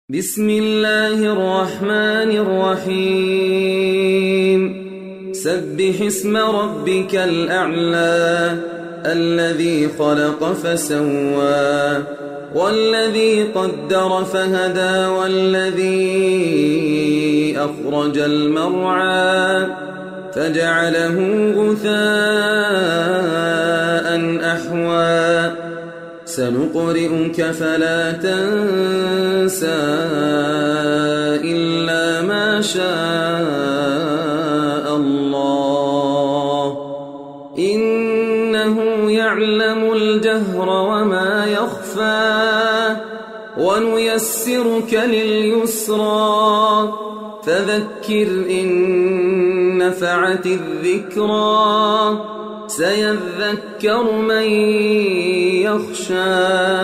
بسم الله الرحمن الرحيم سبح اسم ربك الأعلى الذي خلق فسوى والذي قدر فهدى والذي أخرج المرعى فجعله غثاء أحوى سنقرئك فلا تنسى إلا ما شاء الله إنه يعلم الجهر وما يخفى ونيسرك لليسرى فذكر إن نفعت الذكرى سيذكر من يخشى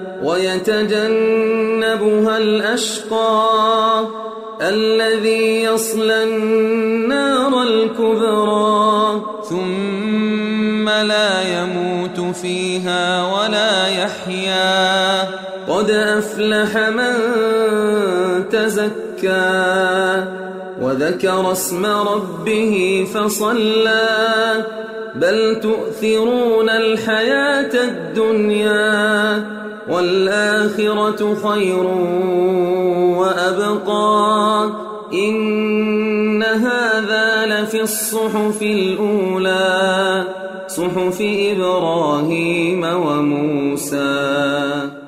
ويتجنبها الأشقى الذي يصلى النار الكبرى ثم لا يموت فيها ولا يحيا قد أفلح من تزكى وذكر اسم ربه فصلى بل تؤثرون الحياة الدنيا والآخرة خير وأبقى إن هذا لفي الصحف الأولى صحف إبراهيم وموسى.